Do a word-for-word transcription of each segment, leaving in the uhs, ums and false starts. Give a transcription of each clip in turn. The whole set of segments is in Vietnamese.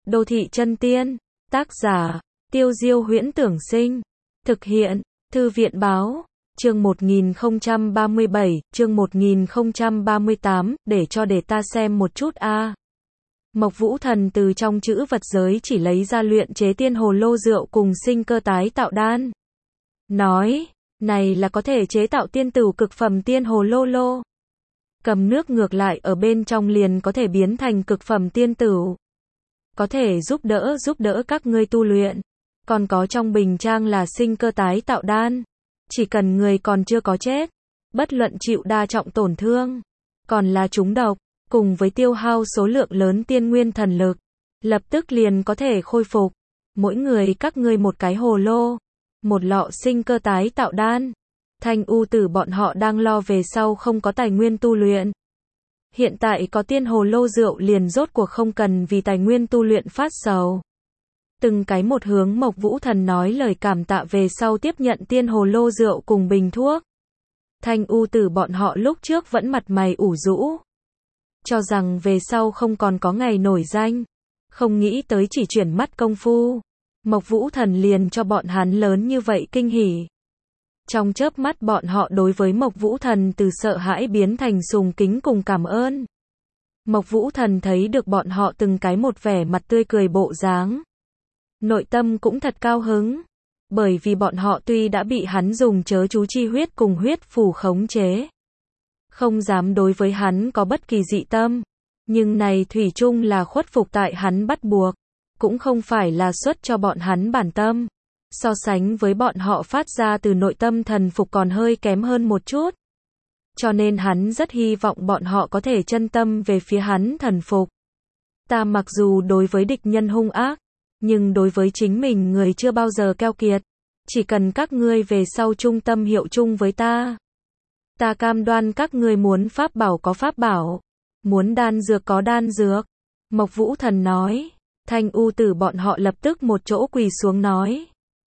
Đô thị chân tiên. Tác giả, Tiêu Diêu Huyễn Tưởng Sinh. Thực hiện, Thư viện Báo. Chương một nghìn không trăm ba mươi bảy, chương một nghìn không trăm ba mươi tám, để cho để ta xem một chút a. À. Mộc Vũ Thần từ trong chữ vật giới chỉ lấy ra luyện chế tiên hồ lô rượu cùng sinh cơ tái tạo đan. Nói, này là có thể chế tạo tiên tửu cực phẩm tiên hồ lô lô. Cầm nước ngược lại ở bên trong liền có thể biến thành cực phẩm tiên tửu. Có thể giúp đỡ giúp đỡ các ngươi tu luyện. Còn có trong bình trang là sinh cơ tái tạo đan. Chỉ cần người còn chưa có chết, bất luận chịu đa trọng tổn thương, còn là trúng độc, cùng với tiêu hao số lượng lớn tiên nguyên thần lực, lập tức liền có thể khôi phục. Mỗi người các ngươi một cái hồ lô, một lọ sinh cơ tái tạo đan. Thanh U Tử bọn họ đang lo về sau không có tài nguyên tu luyện. Hiện tại có tiên hồ lô rượu liền rốt cuộc không cần vì tài nguyên tu luyện phát sầu. Từng cái một hướng Mộc Vũ Thần nói lời cảm tạ về sau tiếp nhận tiên hồ lô rượu cùng bình thuốc. Thanh U Tử bọn họ lúc trước vẫn mặt mày ủ rũ, cho rằng về sau không còn có ngày nổi danh. Không nghĩ tới chỉ chuyển mắt công phu, Mộc Vũ Thần liền cho bọn hắn lớn như vậy kinh hỉ. Trong chớp mắt bọn họ đối với Mộc Vũ Thần từ sợ hãi biến thành sùng kính cùng cảm ơn. Mộc Vũ Thần thấy được bọn họ từng cái một vẻ mặt tươi cười bộ dáng, nội tâm cũng thật cao hứng, bởi vì bọn họ tuy đã bị hắn dùng chớ chú chi huyết cùng huyết phù khống chế, không dám đối với hắn có bất kỳ dị tâm, nhưng này thủy chung là khuất phục tại hắn bắt buộc, cũng không phải là xuất cho bọn hắn bản tâm. So sánh với bọn họ phát ra từ nội tâm thần phục còn hơi kém hơn một chút. Cho nên hắn rất hy vọng bọn họ có thể chân tâm về phía hắn thần phục. Ta mặc dù đối với địch nhân hung ác, nhưng đối với chính mình người chưa bao giờ keo kiệt. Chỉ cần các ngươi về sau trung tâm hiệu chung với ta, ta cam đoan các ngươi muốn pháp bảo có pháp bảo, muốn đan dược có đan dược. Mộc Vũ Thần nói. Thanh U Tử bọn họ lập tức một chỗ quỳ xuống nói.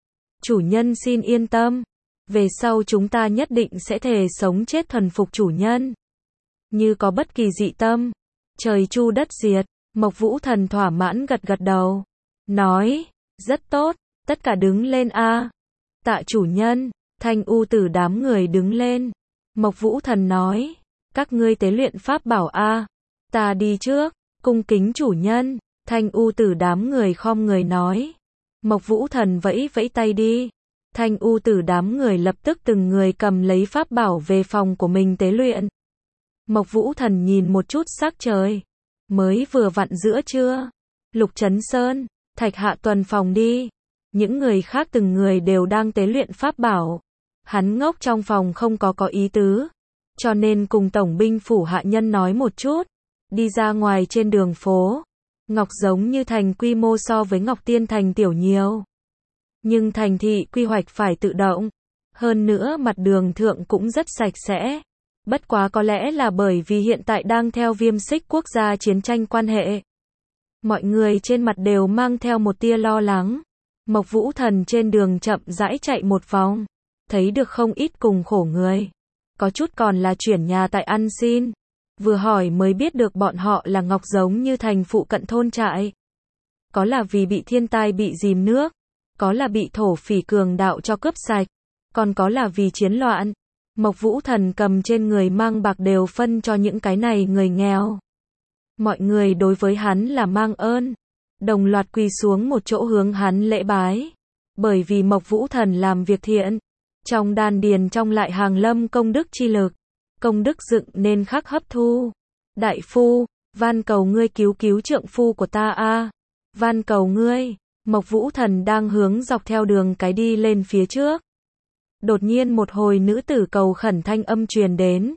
Chủ nhân xin yên tâm, về sau chúng ta nhất định sẽ thề sống chết thuần phục chủ nhân. Như có bất kỳ dị tâm, trời chu đất diệt. Mộc Vũ Thần thỏa mãn gật gật đầu, nói, rất tốt, tất cả đứng lên a. À. Tạ chủ nhân. Thanh U Tử đám người đứng lên. Mộc Vũ Thần nói, các ngươi tế luyện pháp bảo a. À. Ta đi trước, cung kính chủ nhân. Thanh U Tử đám người khom người nói. Mộc Vũ Thần vẫy vẫy tay đi. Thanh U Tử đám người lập tức từng người cầm lấy pháp bảo về phòng của mình tế luyện. Mộc Vũ Thần nhìn một chút sắc trời, mới vừa vặn giữa trưa. Lục Chấn Sơn, Thạch Hạ tuần phòng đi. Những người khác từng người đều đang tế luyện pháp bảo. Hắn ngốc trong phòng không có có ý tứ, cho nên cùng tổng binh phủ hạ nhân nói một chút. Đi ra ngoài trên đường phố. Ngọc giống như thành quy mô so với Ngọc Tiên thành tiểu nhiều. Nhưng thành thị quy hoạch phải tự động. Hơn nữa mặt đường thượng cũng rất sạch sẽ. Bất quá có lẽ là bởi vì hiện tại đang theo viêm xích quốc gia chiến tranh quan hệ. Mọi người trên mặt đều mang theo một tia lo lắng. Mộc Vũ Thần trên đường chậm rãi chạy một vòng. Thấy được không ít cùng khổ người. Có chút còn là chuyển nhà tại ăn xin. Vừa hỏi mới biết được bọn họ là Ngọc giống như thành phụ cận thôn trại. Có là vì bị thiên tai bị dìm nước, có là bị thổ phỉ cường đạo cho cướp sạch, còn có là vì chiến loạn. Mộc Vũ Thần cầm trên người mang bạc đều phân cho những cái này người nghèo. Mọi người đối với hắn là mang ơn, đồng loạt quỳ xuống một chỗ hướng hắn lễ bái. Bởi vì Mộc Vũ Thần làm việc thiện, trong đan điền trong lại hàng lâm công đức chi lực. Công đức dựng nên khắc hấp thu. Đại phu, van cầu ngươi cứu cứu trượng phu của ta a. À. Van cầu ngươi. Mộc Vũ Thần đang hướng dọc theo đường cái đi lên phía trước. Đột nhiên một hồi nữ tử cầu khẩn thanh âm truyền đến.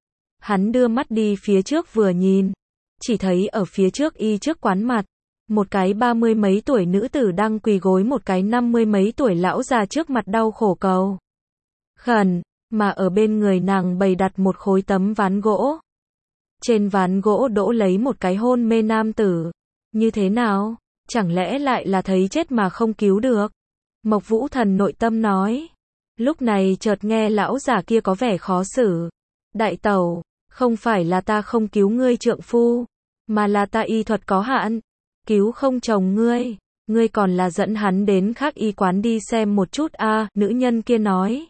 Hắn đưa mắt đi phía trước vừa nhìn, chỉ thấy ở phía trước y trước quán mặt, một cái ba mươi mấy tuổi nữ tử đang quỳ gối một cái năm mươi mấy tuổi lão già trước mặt đau khổ cầu khẩn. Mà ở bên người nàng bày đặt một khối tấm ván gỗ. Trên ván gỗ đỗ lấy một cái hôn mê nam tử. Như thế nào? Chẳng lẽ lại là thấy chết mà không cứu được? Mộc Vũ Thần nội tâm nói. Lúc này chợt nghe lão giả kia có vẻ khó xử. Đại tẩu, không phải là ta không cứu ngươi trượng phu, mà là ta y thuật có hạn. cứu không chồng ngươi, ngươi còn là dẫn hắn đến khác y quán đi xem một chút a, à, nữ nhân kia nói.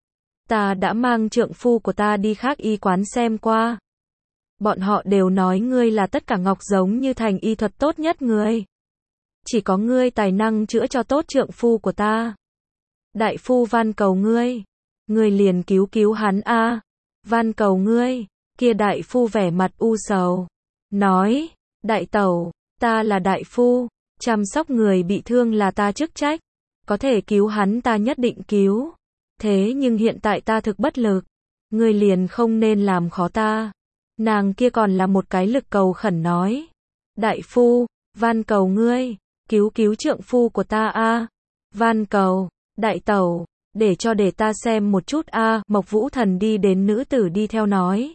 Ta đã mang trượng phu của ta đi khác y quán xem qua. Bọn họ đều nói ngươi là tất cả ngọc giống như thành y thuật tốt nhất người. Chỉ có ngươi tài năng chữa cho tốt trượng phu của ta. Đại phu van cầu ngươi, ngươi liền cứu cứu hắn a, à. Van cầu ngươi, kia đại phu vẻ mặt u sầu, nói, đại tẩu, ta là đại phu, chăm sóc người bị thương là ta chức trách, có thể cứu hắn ta nhất định cứu, thế nhưng hiện tại ta thực bất lực, ngươi liền không nên làm khó ta. Nàng kia còn là một cái lực cầu khẩn nói, đại phu, van cầu ngươi, cứu cứu trượng phu của ta a, à. Van cầu, đại tẩu, để cho để ta xem một chút a, à. Mộc Vũ Thần đi đến nữ tử đi theo nói.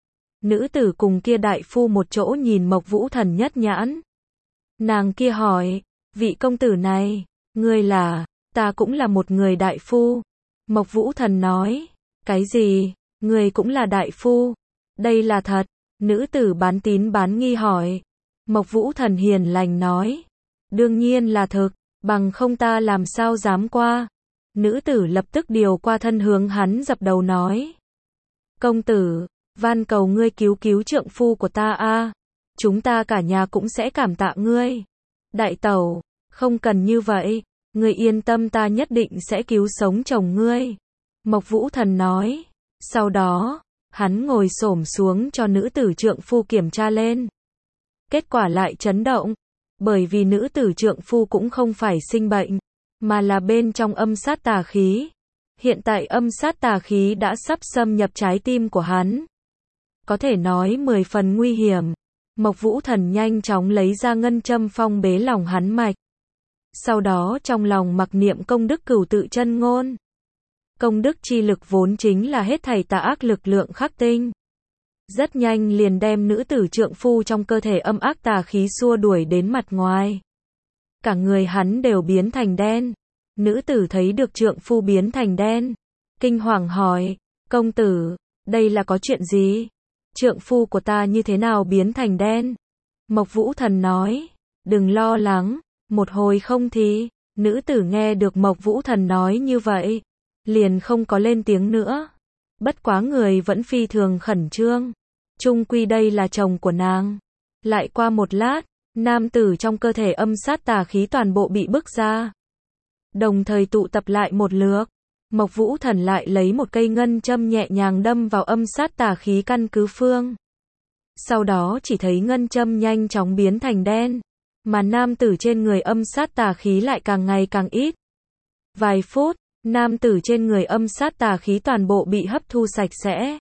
Nữ tử cùng kia đại phu một chỗ nhìn Mộc Vũ Thần nhất nhãn. Nàng kia hỏi, vị công tử này, ngươi là, ta cũng là một người đại phu. Mộc Vũ Thần nói, cái gì, ngươi cũng là đại phu, đây là thật. Nữ tử bán tín bán nghi hỏi. Mộc Vũ Thần hiền lành nói, đương nhiên là thực, bằng không ta làm sao dám qua. Nữ tử lập tức điều qua thân hướng hắn dập đầu nói, công tử, van cầu ngươi cứu cứu trượng phu của ta a, à. Chúng ta cả nhà cũng sẽ cảm tạ ngươi. Đại tẩu, không cần như vậy, ngươi yên tâm, ta nhất định sẽ cứu sống chồng ngươi. Mộc Vũ Thần nói. Sau đó, hắn ngồi xổm xuống cho nữ tử trượng phu kiểm tra lên. Kết quả lại chấn động, bởi vì nữ tử trượng phu cũng không phải sinh bệnh, mà là bên trong âm sát tà khí. Hiện tại âm sát tà khí đã sắp xâm nhập trái tim của hắn. Có thể nói mười phần nguy hiểm. Mộc Vũ Thần nhanh chóng lấy ra ngân châm phong bế lòng hắn mạch. Sau đó trong lòng mặc niệm công đức cửu tự chân ngôn. Công đức chi lực vốn chính là hết thảy tà ác lực lượng khắc tinh. Rất nhanh liền đem nữ tử trượng phu trong cơ thể âm ác tà khí xua đuổi đến mặt ngoài. Cả người hắn đều biến thành đen. Nữ tử thấy được trượng phu biến thành đen, kinh hoàng hỏi, công tử, đây là có chuyện gì? Trượng phu của ta như thế nào biến thành đen? Mộc Vũ Thần nói, đừng lo lắng, một hồi không thì. Nữ tử nghe được Mộc Vũ Thần nói như vậy, liền không có lên tiếng nữa. Bất quá người vẫn phi thường khẩn trương. Chung quy đây là chồng của nàng. Lại qua một lát, nam tử trong cơ thể âm sát tà khí toàn bộ bị bức ra. Đồng thời tụ tập lại một lượt. Mộc Vũ Thần lại lấy một cây ngân châm nhẹ nhàng đâm vào âm sát tà khí căn cứ phương. Sau đó chỉ thấy ngân châm nhanh chóng biến thành đen, mà nam tử trên người âm sát tà khí lại càng ngày càng ít. Vài phút, nam tử trên người âm sát tà khí toàn bộ bị hấp thu sạch sẽ.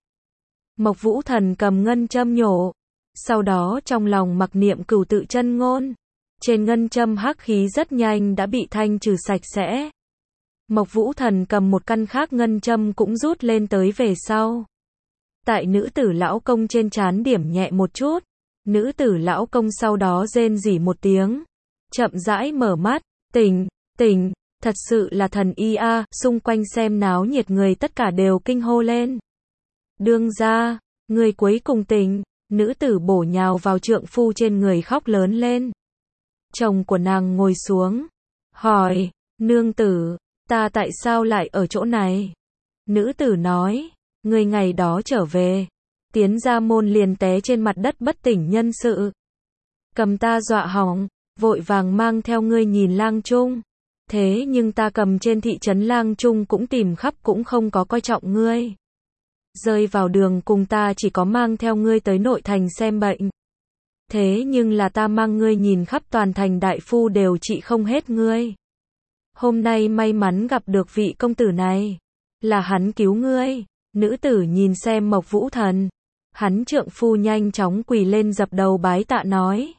Mộc Vũ Thần cầm ngân châm nhổ, sau đó trong lòng mặc niệm cửu tự chân ngôn. Trên ngân châm hắc khí rất nhanh đã bị thanh trừ sạch sẽ. Mộc Vũ Thần cầm một căn khác ngân châm cũng rút lên tới về sau. Tại nữ tử lão công trên trán điểm nhẹ một chút. Nữ tử lão công sau đó rên rỉ một tiếng. Chậm rãi mở mắt, tỉnh, tỉnh, thật sự là thần y a, xung quanh xem náo nhiệt người tất cả đều kinh hô lên. Đương gia, người cuối cùng tỉnh, nữ tử bổ nhào vào trượng phu trên người khóc lớn lên. Chồng của nàng ngồi xuống, hỏi, nương tử, ta tại sao lại ở chỗ này? Nữ tử nói, người ngày đó trở về, tiến ra môn liền té trên mặt đất bất tỉnh nhân sự. Cầm ta dọa hỏng, vội vàng mang theo ngươi nhìn lang trung. Thế nhưng ta cầm trên thị trấn lang trung cũng tìm khắp cũng không có coi trọng ngươi. Rơi vào đường cùng ta chỉ có mang theo ngươi tới nội thành xem bệnh. Thế nhưng là ta mang ngươi nhìn khắp toàn thành đại phu đều trị không hết ngươi. Hôm nay may mắn gặp được vị công tử này. Là hắn cứu ngươi. Nữ tử nhìn xem Mộc Vũ Thần. Hắn trượng phu nhanh chóng quỳ lên dập đầu bái tạ nói.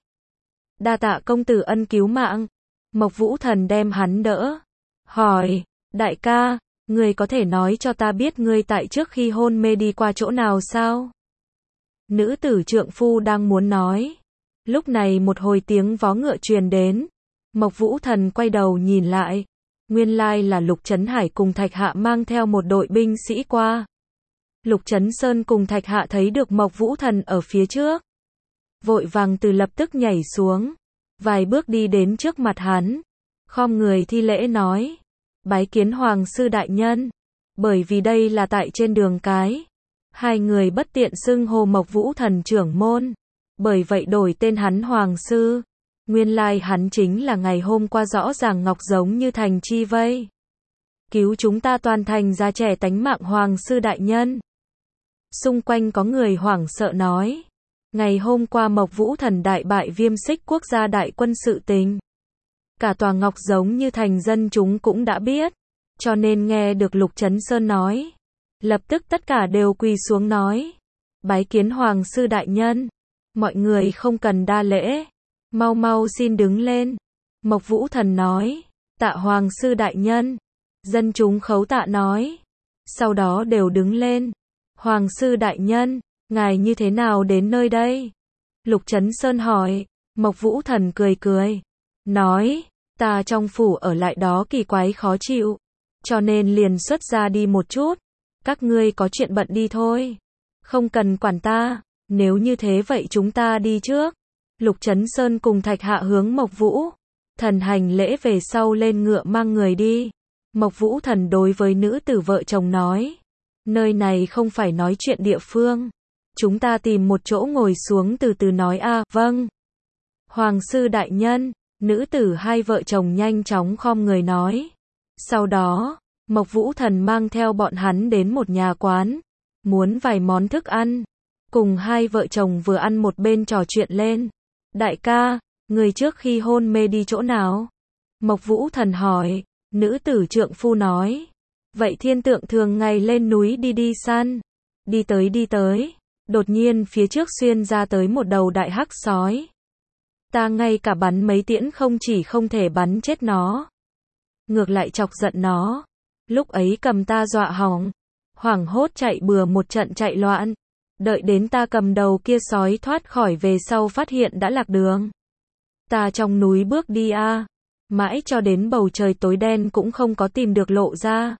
Đa tạ công tử ân cứu mạng. Mộc Vũ Thần đem hắn đỡ. Hỏi, đại ca, ngươi có thể nói cho ta biết ngươi tại trước khi hôn mê đi qua chỗ nào sao? Nữ tử trượng phu đang muốn nói. Lúc này một hồi tiếng vó ngựa truyền đến. Mộc Vũ Thần quay đầu nhìn lại. Nguyên lai là Lục Trấn Hải cùng Thạch Hạ mang theo một đội binh sĩ qua. Lục Trấn Sơn cùng Thạch Hạ thấy được Mộc Vũ Thần ở phía trước. Vội vàng từ lập tức nhảy xuống. vài bước đi đến trước mặt hắn, khom người thi lễ nói, bái kiến Hoàng sư đại nhân. Bởi vì đây là tại trên đường cái, hai người bất tiện xưng hô Mộc Vũ Thần trưởng môn, bởi vậy đổi tên hắn Hoàng sư. Nguyên lai hắn chính là ngày hôm qua rõ ràng Ngọc Giống Như Thành chi vây cứu chúng ta toàn thành ra trẻ tánh mạng Hoàng sư đại nhân. Xung quanh có người hoảng sợ nói, ngày hôm qua Mộc Vũ Thần đại bại Viêm Xích quốc gia đại quân sự tình, cả tòa Ngọc Giống Như Thành dân chúng cũng đã biết, cho nên nghe được Lục Chấn Sơn nói, lập tức tất cả đều quỳ xuống nói, bái kiến Hoàng sư đại nhân. Mọi người không cần đa lễ, mau mau xin đứng lên. Mộc Vũ Thần nói, tạ Hoàng sư đại nhân. Dân chúng khấu tạ nói, sau đó đều đứng lên. Hoàng sư đại nhân, ngài như thế nào đến nơi đây? Lục Chấn Sơn hỏi. Mộc Vũ Thần cười cười, nói, ta trong phủ ở lại đó kỳ quái khó chịu, cho nên liền xuất ra đi một chút. Các ngươi có chuyện bận đi thôi, không cần quản ta. Nếu như thế vậy chúng ta đi trước. Lục Chấn Sơn cùng Thạch Hạ hướng Mộc Vũ Thần hành lễ về sau lên ngựa mang người đi. Mộc Vũ Thần đối với nữ tử vợ chồng nói, nơi này không phải nói chuyện địa phương, chúng ta tìm một chỗ ngồi xuống từ từ nói a. À, vâng. Hoàng sư đại nhân. Nữ tử hai vợ chồng nhanh chóng khom người nói. Sau đó, Mộc Vũ Thần mang theo bọn hắn đến một nhà quán, muốn vài món thức ăn, cùng hai vợ chồng vừa ăn một bên trò chuyện lên. Đại ca, người trước khi hôn mê đi chỗ nào? Mộc Vũ Thần hỏi. Nữ tử trượng phu nói, vậy thiên tượng thường ngày lên núi đi đi săn. Đi tới đi tới, đột nhiên phía trước xuyên ra tới một đầu đại hắc sói. Ta ngay cả bắn mấy tiễn không chỉ không thể bắn chết nó, ngược lại chọc giận nó. Lúc ấy cầm ta dọa hỏng, hoảng hốt chạy bừa một trận chạy loạn. Đợi đến ta cầm đầu kia sói thoát khỏi về sau phát hiện đã lạc đường. Ta trong núi bước đi a, à, mãi cho đến bầu trời tối đen cũng không có tìm được lộ ra.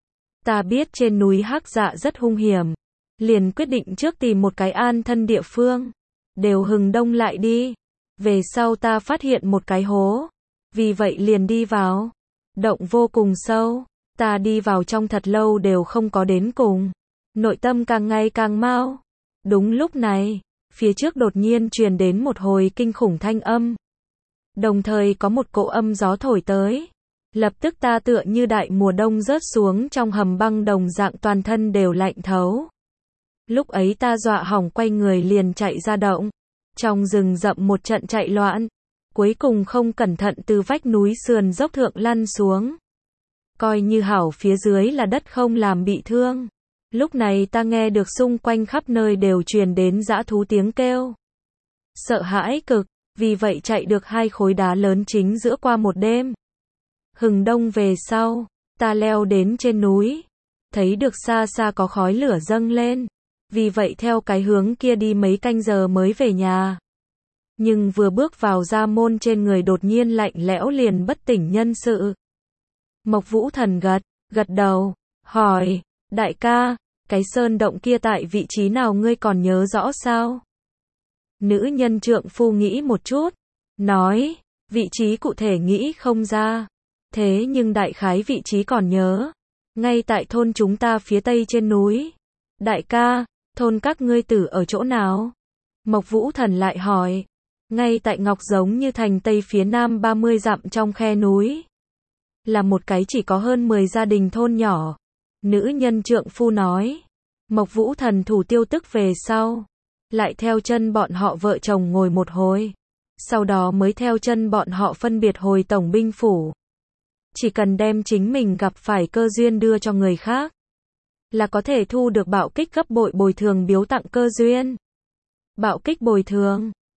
Ta biết trên núi hắc dạ rất hung hiểm, liền quyết định trước tìm một cái an thân địa phương, đều hừng đông lại đi. Về sau ta phát hiện một cái hố, vì vậy liền đi vào. Động vô cùng sâu, ta đi vào trong thật lâu đều không có đến cùng, nội tâm càng ngày càng mau. Đúng lúc này, phía trước đột nhiên truyền đến một hồi kinh khủng thanh âm, đồng thời có một cỗ âm gió thổi tới. Lập tức ta tựa như đại mùa đông rớt xuống trong hầm băng đồng dạng, toàn thân đều lạnh thấu. Lúc ấy ta dọa hỏng quay người liền chạy ra động, trong rừng rậm một trận chạy loạn, cuối cùng không cẩn thận từ vách núi sườn dốc thượng lăn xuống. Coi như hảo phía dưới là đất không làm bị thương. Lúc này ta nghe được xung quanh khắp nơi đều truyền đến dã thú tiếng kêu. Sợ hãi cực, vì vậy chạy được hai khối đá lớn chính giữa qua một đêm. Hừng đông về sau, ta leo đến trên núi, thấy được xa xa có khói lửa dâng lên, vì vậy theo cái hướng kia đi mấy canh giờ mới về nhà. Nhưng vừa bước vào gia môn trên người đột nhiên lạnh lẽo liền bất tỉnh nhân sự. Mộc Vũ Thần gật, gật đầu, hỏi, đại ca, cái sơn động kia tại vị trí nào ngươi còn nhớ rõ sao? Nữ nhân trượng phu nghĩ một chút, nói, vị trí cụ thể nghĩ không ra, thế nhưng đại khái vị trí còn nhớ, ngay tại thôn chúng ta phía tây trên núi. Đại ca, thôn các ngươi tử ở chỗ nào? Mộc Vũ Thần lại hỏi, ngay tại Ngọc Giống Như Thành tây phía nam ba mươi dặm trong khe núi. Là một cái chỉ có hơn mười gia đình thôn nhỏ. Nữ nhân trượng phu nói. Mộc Vũ Thần thủ tiêu tức về sau, lại theo chân bọn họ vợ chồng ngồi một hồi, sau đó mới theo chân bọn họ phân biệt hồi tổng binh phủ. Chỉ cần đem chính mình gặp phải cơ duyên đưa cho người khác, là có thể thu được bạo kích gấp bội bồi thường biếu tặng cơ duyên. Bạo kích bồi thường